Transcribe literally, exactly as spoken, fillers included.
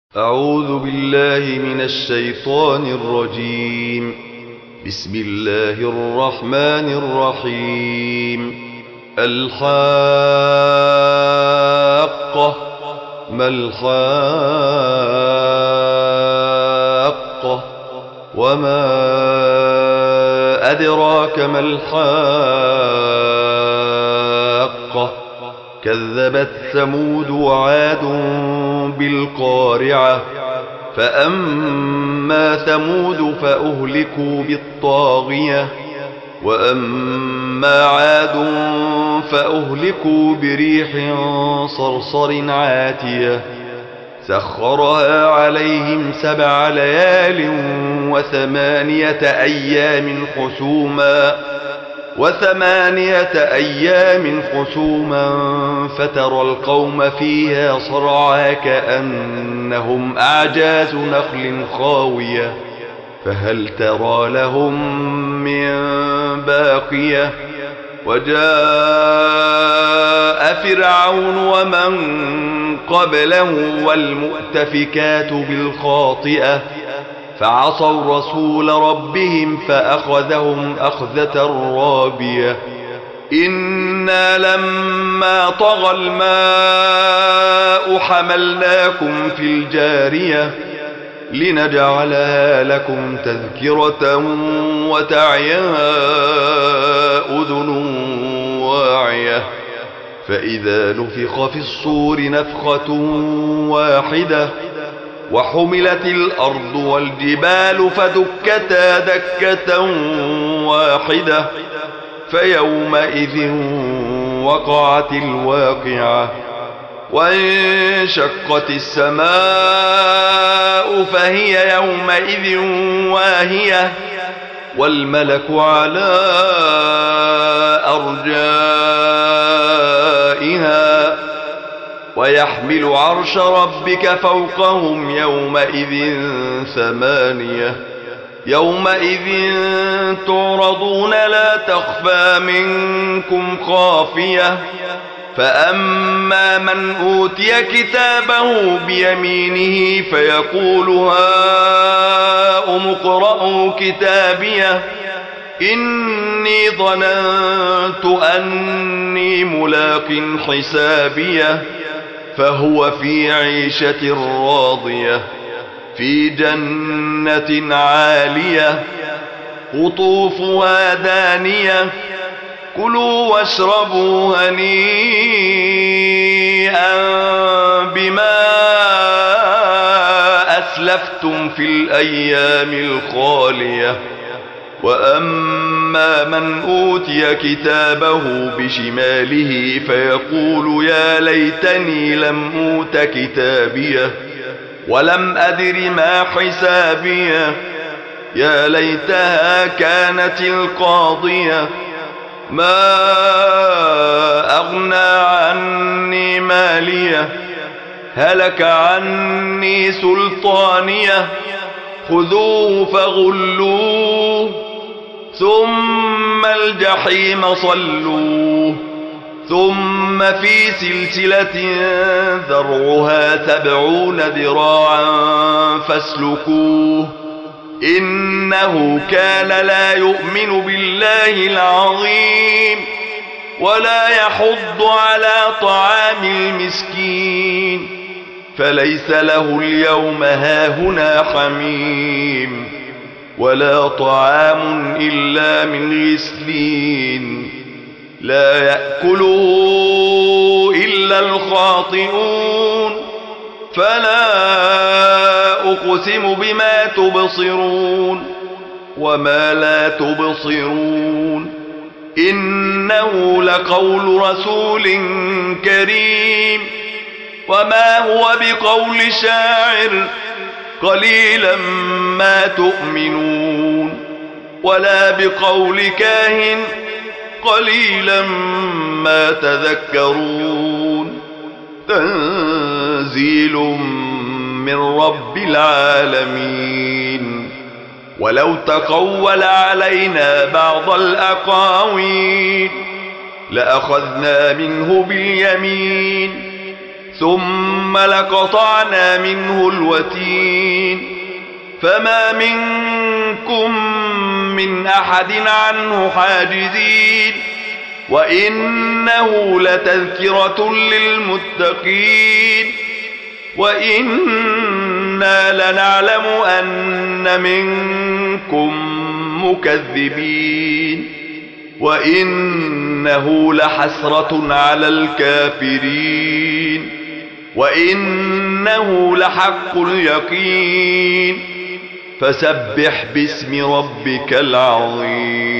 أعوذ بالله من الشيطان الرجيم. بسم الله الرحمن الرحيم. الحاقة ما الحاقة وما أدراك ما الحاقة كذبت ثمود وعاد بالقارعة فأما ثمود فأهلكوا بالطاغية وأما عاد فأهلكوا بريح صرصر عاتية سخرها عليهم سبع ليال وثمانية أيام حسوما وثمانية أيام حسوما فترى القوم فيها صرعى كأنهم أعجاز نخل خاوية فهل ترى لهم من باقية وجاء فرعون ومن قبله والمؤتفكات بالخاطئة فعصوا رسول ربهم فأخذهم أخذة رابية إنا لما طغى الماء حملناكم في الجارية لنجعلها لكم تذكرة وتعيها أذن واعية فإذا نفخ في الصور نفخة واحدة وحملت الأرض والجبال فدكتا دكة واحدة فيومئذ وقعت الواقعة وانشقت السماء فهي يومئذ واهية والملك على أرجائها ويحمل عرش ربك فوقهم يومئذ ثمانية يومئذ تعرضون لا تخفى منكم خافية فأما من أوتي كتابه بيمينه فيقول هاؤم اقرءوا كتابيه إني ظننت أني ملاق حسابيه فهو في عيشة راضية في جنة عالية قطوفها دانية كلوا واشربوا هنيئا بما أسلفتم في الأيام الخالية وأما من أوتي كتابه بشماله فيقول يا ليتني لم أوت كتابيه ولم أدر ما حسابيه يا ليتها كانت القاضية ما أغنى عني ماليه هلك عني سلطانيه خذوه فغلوه ثم الجحيم صلوه ثم في سلسلة ذرعها سبعون ذراعا فاسلكوه إنه كان لا يؤمن بالله العظيم ولا يحض على طعام المسكين فليس له اليوم هاهنا حميم ولا طعام إلا من غسلين لا يأكله إلا الخاطئون فلا أقسم بما تبصرون وما لا تبصرون إنه لقول رسول كريم وما هو بقول شاعر قليلا ما تؤمنون ولا بقول كاهن قليلا ما تذكرون تنزيل من رب العالمين ولو تقول علينا بعض الأقاويل لأخذنا منه باليمين ثم لقطعنا منه الوتين فما منكم من أحد عنه حاجزين وإنه لتذكرة للمتقين وإنا لنعلم أن منكم مكذبين وإنه لحسرة على الكافرين وإنه لحق اليقين فسبح باسم ربك العظيم.